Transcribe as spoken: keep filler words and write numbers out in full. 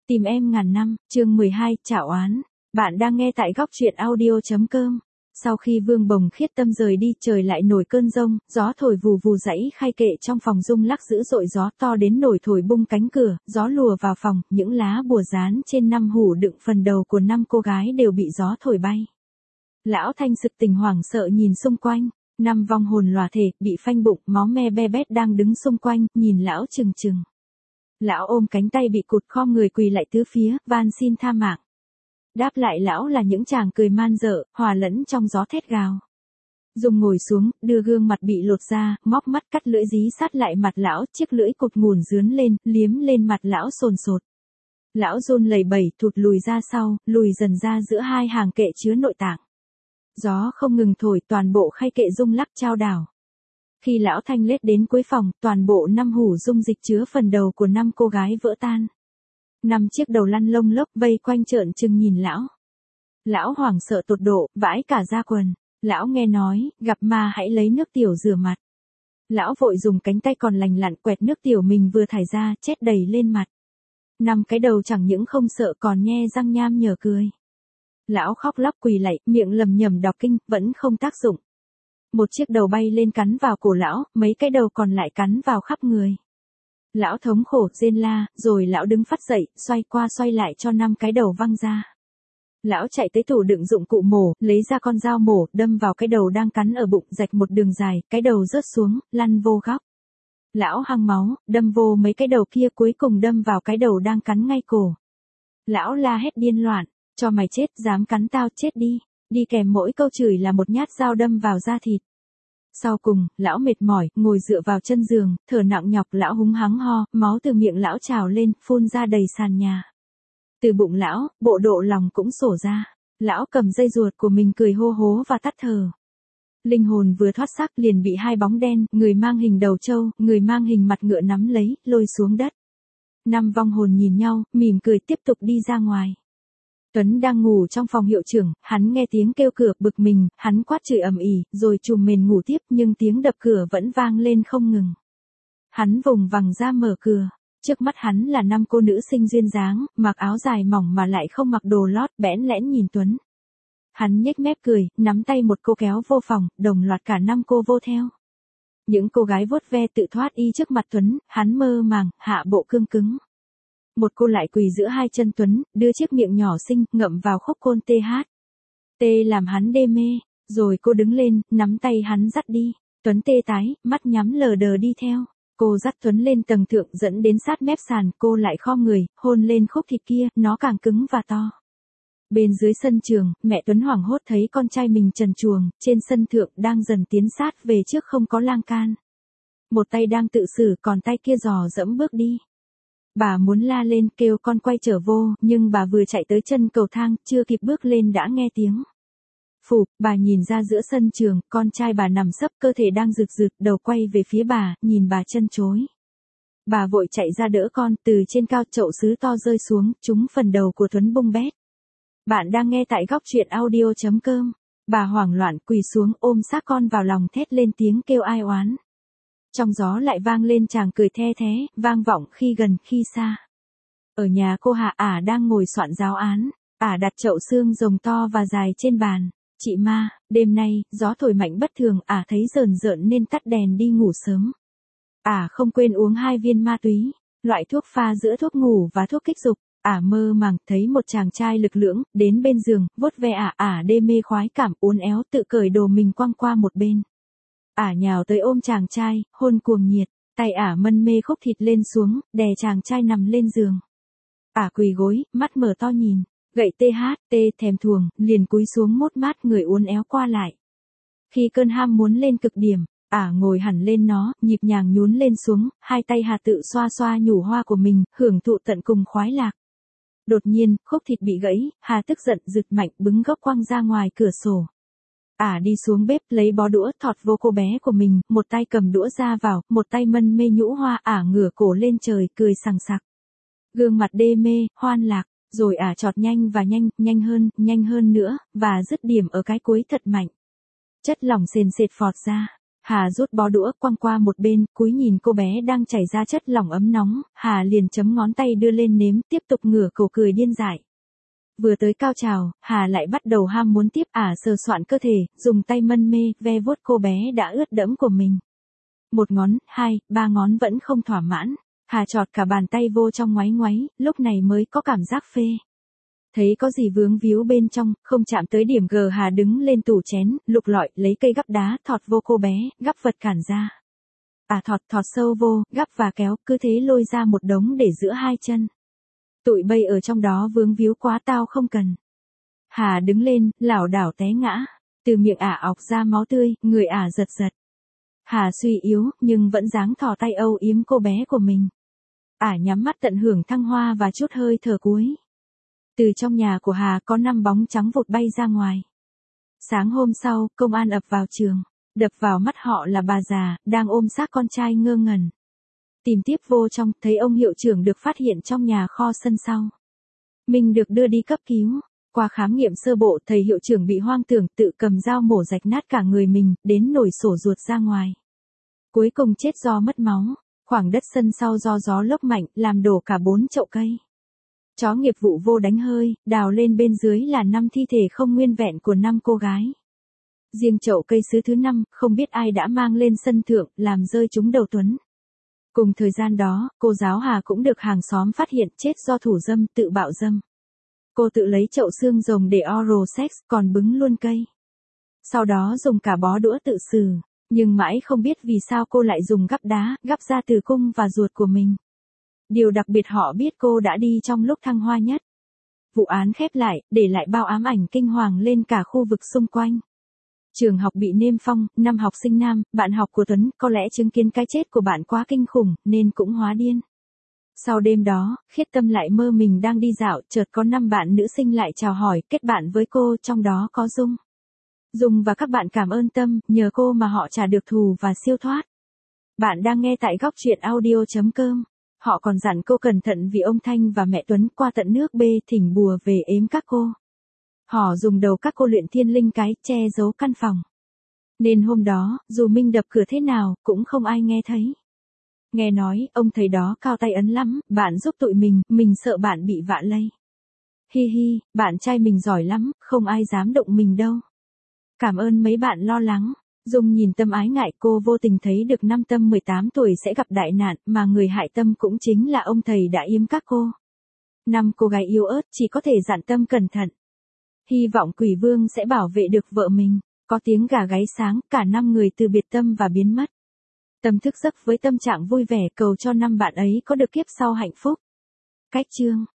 Tìm em ngàn năm, chương mười hai, trảo oán. Bạn đang nghe tại góc truyện audio.com. Sau khi Vương Bồng Khiết Tâm rời đi, trời lại nổi cơn giông, gió thổi vù vù dãy khay kệ trong phòng rung lắc dữ dội, gió to đến nổi thổi bung cánh cửa, gió lùa vào phòng, những lá bùa dán trên năm hủ đựng phần đầu của năm cô gái đều bị gió thổi bay. Lão Thanh sực tỉnh hoảng sợ nhìn xung quanh, năm vong hồn lòa thể, bị phanh bụng, máu me be bét đang đứng xung quanh, nhìn lão chừng chừng. Lão ôm cánh tay bị cụt, khom người quỳ lại tứ phía, van xin tha mạng. Đáp lại lão là những chàng cười man dợ, hòa lẫn trong gió thét gào. Dung ngồi xuống, đưa gương mặt bị lột ra, móc mắt cắt lưỡi dí sát lại mặt lão, chiếc lưỡi cụt ngùn rướn lên, liếm lên mặt lão sồn sột. Lão run lẩy bẩy, thụt lùi ra sau, lùi dần ra giữa hai hàng kệ chứa nội tạng. Gió không ngừng thổi, toàn bộ khay kệ rung lắc chao đảo. Khi lão Thanh lết đến cuối phòng, toàn bộ năm hủ dung dịch chứa phần đầu của năm cô gái vỡ tan. Năm chiếc đầu lăn lông lốc vây quanh trợn trừng nhìn lão. Lão hoảng sợ tột độ, vãi cả da quần. Lão nghe nói, gặp ma hãy lấy nước tiểu rửa mặt. Lão vội dùng cánh tay còn lành lặn quẹt nước tiểu mình vừa thải ra, chét đầy lên mặt. Năm cái đầu chẳng những không sợ còn nhe răng nham nhở cười. Lão khóc lóc quỳ lạy, miệng lầm nhầm đọc kinh, vẫn không tác dụng. Một chiếc đầu bay lên cắn vào cổ lão, mấy cái đầu còn lại cắn vào khắp người. Lão thống khổ rên la, rồi lão đứng phát dậy, xoay qua xoay lại cho năm cái đầu văng ra. Lão chạy tới tủ đựng dụng cụ mổ, lấy ra con dao mổ, đâm vào cái đầu đang cắn ở bụng, rạch một đường dài, cái đầu rớt xuống, lăn vô góc. Lão hăng máu, đâm vô mấy cái đầu kia, cuối cùng đâm vào cái đầu đang cắn ngay cổ. Lão la hét điên loạn, cho mày chết, dám cắn tao chết đi. Đi kèm mỗi câu chửi là một nhát dao đâm vào da thịt. Sau cùng, lão mệt mỏi, ngồi dựa vào chân giường, thở nặng nhọc, lão húng hắng ho, máu từ miệng lão trào lên, phun ra đầy sàn nhà. Từ bụng lão, bộ độ lòng cũng sổ ra. Lão cầm dây ruột của mình cười hô hố và tắt thở. Linh hồn vừa thoát xác liền bị hai bóng đen, người mang hình đầu trâu, người mang hình mặt ngựa nắm lấy, lôi xuống đất. Năm vong hồn nhìn nhau, mỉm cười tiếp tục đi ra ngoài. Tuấn đang ngủ trong phòng hiệu trưởng, hắn nghe tiếng kêu cửa, bực mình, hắn quát chửi ầm ĩ, rồi trùm mền ngủ tiếp, nhưng tiếng đập cửa vẫn vang lên không ngừng. Hắn vùng vằng ra mở cửa, trước mắt hắn là năm cô nữ sinh duyên dáng, mặc áo dài mỏng mà lại không mặc đồ lót, bẽn lẽn nhìn Tuấn. Hắn nhếch mép cười, nắm tay một cô kéo vô phòng, đồng loạt cả năm cô vô theo. Những cô gái vuốt ve tự thoát y trước mặt Tuấn, hắn mơ màng, hạ bộ cương cứng. Một cô lại quỳ giữa hai chân Tuấn, đưa chiếc miệng nhỏ xinh, ngậm vào khúc côn tê hát. Tê làm hắn đê mê, rồi cô đứng lên, nắm tay hắn dắt đi. Tuấn tê tái, mắt nhắm lờ đờ đi theo. Cô dắt Tuấn lên tầng thượng dẫn đến sát mép sàn, cô lại khom người, hôn lên khúc thịt kia, nó càng cứng và to. Bên dưới sân trường, mẹ Tuấn hoảng hốt thấy con trai mình trần truồng, trên sân thượng đang dần tiến sát về trước không có lang can. Một tay đang tự xử, còn tay kia dò dẫm bước đi. Bà muốn la lên kêu con quay trở vô, nhưng bà vừa chạy tới chân cầu thang, chưa kịp bước lên đã nghe tiếng. Phụp, bà nhìn ra giữa sân trường, con trai bà nằm sấp, cơ thể đang rực rực, đầu quay về phía bà, nhìn bà chân chối. Bà vội chạy ra đỡ con, từ trên cao chậu sứ to rơi xuống, trúng phần đầu của Tuấn bung bét. Bạn đang nghe tại góc truyện audio.com. Bà hoảng loạn quỳ xuống ôm xác con vào lòng thét lên tiếng kêu ai oán. Trong gió lại vang lên chàng cười the thé, vang vọng khi gần khi xa. Ở nhà cô Hạ ả đang ngồi soạn giáo án, ả đặt chậu xương rồng to và dài trên bàn. Chị ma, đêm nay, gió thổi mạnh bất thường, ả thấy rờn rợn nên tắt đèn đi ngủ sớm. Ả không quên uống hai viên ma túy, loại thuốc pha giữa thuốc ngủ và thuốc kích dục. Ả mơ màng thấy một chàng trai lực lưỡng, đến bên giường, vuốt ve ả, ả đê mê khoái cảm, uốn éo tự cởi đồ mình quăng qua một bên. Ả nhào tới ôm chàng trai, hôn cuồng nhiệt, tay ả mân mê khúc thịt lên xuống, đè chàng trai nằm lên giường. Ả quỳ gối, mắt mở to nhìn, gậy tê hát, tê thèm thuồng, liền cúi xuống mốt mát người uốn éo qua lại. Khi cơn ham muốn lên cực điểm, ả ngồi hẳn lên nó, nhịp nhàng nhún lên xuống, hai tay Hà tự xoa xoa nhủ hoa của mình, hưởng thụ tận cùng khoái lạc. Đột nhiên, khúc thịt bị gãy, Hà tức giận giựt mạnh bứng gốc quăng ra ngoài cửa sổ. Ả đi xuống bếp lấy bó đũa thọt vô cô bé của mình, một tay cầm đũa ra vào, một tay mân mê nhũ hoa, ả ngửa cổ lên trời, cười sằng sặc. Gương mặt đê mê, hoan lạc, rồi ả chọt nhanh và nhanh, nhanh hơn, nhanh hơn nữa, và dứt điểm ở cái cuối thật mạnh. Chất lỏng sền sệt phọt ra. Hà rút bó đũa quăng qua một bên, cúi nhìn cô bé đang chảy ra chất lỏng ấm nóng, Hà liền chấm ngón tay đưa lên nếm, tiếp tục ngửa cổ cười điên dại. Vừa tới cao trào, Hà lại bắt đầu ham muốn tiếp, ả sờ soạn cơ thể, dùng tay mân mê, ve vuốt cô bé đã ướt đẫm của mình. Một ngón, hai, ba ngón vẫn không thỏa mãn, Hà chọt cả bàn tay vô trong ngoáy ngoáy, lúc này mới có cảm giác phê. Thấy có gì vướng víu bên trong, không chạm tới điểm G, Hà đứng lên tủ chén, lục lọi, lấy cây gắp đá, thọt vô cô bé, gắp vật cản ra. À thọt thọt sâu vô, gắp và kéo, cứ thế lôi ra một đống để giữa hai chân. Tụi bây ở trong đó vướng víu quá tao không cần. Hà đứng lên, lảo đảo té ngã. Từ miệng ả ọc ra máu tươi, người ả giật giật. Hà suy yếu, nhưng vẫn dáng thò tay âu yếm cô bé của mình. Ả nhắm mắt tận hưởng thăng hoa và chút hơi thở cuối. Từ trong nhà của Hà có năm bóng trắng vụt bay ra ngoài. Sáng hôm sau, công an ập vào trường. Đập vào mắt họ là bà già, đang ôm xác con trai ngơ ngẩn. Tìm tiếp vô trong, thấy ông hiệu trưởng được phát hiện trong nhà kho sân sau. Mình được đưa đi cấp cứu. Qua khám nghiệm sơ bộ, thầy hiệu trưởng bị hoang tưởng, tự cầm dao mổ rạch nát cả người mình, đến nổi sổ ruột ra ngoài. Cuối cùng chết do mất máu. Khoảng đất sân sau do gió lốc mạnh, làm đổ cả bốn chậu cây. Chó nghiệp vụ vô đánh hơi, đào lên bên dưới là năm thi thể không nguyên vẹn của năm cô gái. Riêng chậu cây sứ thứ năm, không biết ai đã mang lên sân thượng, làm rơi trúng đầu Tuấn. Cùng thời gian đó, cô giáo Hà cũng được hàng xóm phát hiện chết do thủ dâm, tự bạo dâm. Cô tự lấy chậu xương rồng để oral sex, còn bứng luôn cây. Sau đó dùng cả bó đũa tự xử, nhưng mãi không biết vì sao cô lại dùng gắp đá, gắp ra tử cung và ruột của mình. Điều đặc biệt họ biết cô đã đi trong lúc thăng hoa nhất. Vụ án khép lại, để lại bao ám ảnh kinh hoàng lên cả khu vực xung quanh. Trường học bị niêm phong, năm học sinh nam, bạn học của Tuấn, có lẽ chứng kiến cái chết của bạn quá kinh khủng, nên cũng hóa điên. Sau đêm đó, Khiết Tâm lại mơ mình đang đi dạo, chợt có năm bạn nữ sinh lại chào hỏi, kết bạn với cô, trong đó có Dung. Dung và các bạn cảm ơn Tâm, nhờ cô mà họ trả được thù và siêu thoát. Bạn đang nghe tại góc truyện audio chấm com. Họ còn dặn cô cẩn thận vì ông Thanh và mẹ Tuấn qua tận nước B thỉnh bùa về ếm các cô. Họ dùng đầu các cô luyện thiên linh cái, che giấu căn phòng. Nên hôm đó, dù Minh đập cửa thế nào, cũng không ai nghe thấy. Nghe nói, ông thầy đó cao tay ấn lắm, bạn giúp tụi mình, mình sợ bạn bị vạ lây. Hi hi, bạn trai mình giỏi lắm, không ai dám động mình đâu. Cảm ơn mấy bạn lo lắng. Dung nhìn Tâm ái ngại, cô vô tình thấy được năm Tâm mười tám tuổi sẽ gặp đại nạn, mà người hại Tâm cũng chính là ông thầy đã yếm các cô. Năm cô gái yếu ớt chỉ có thể dặn Tâm cẩn thận. Hy vọng Quỷ Vương sẽ bảo vệ được vợ mình. Có tiếng gà gáy sáng, cả năm người từ biệt Tâm và biến mất. Tâm thức giấc với tâm trạng vui vẻ, cầu cho năm bạn ấy có được kiếp sau hạnh phúc. Cách chương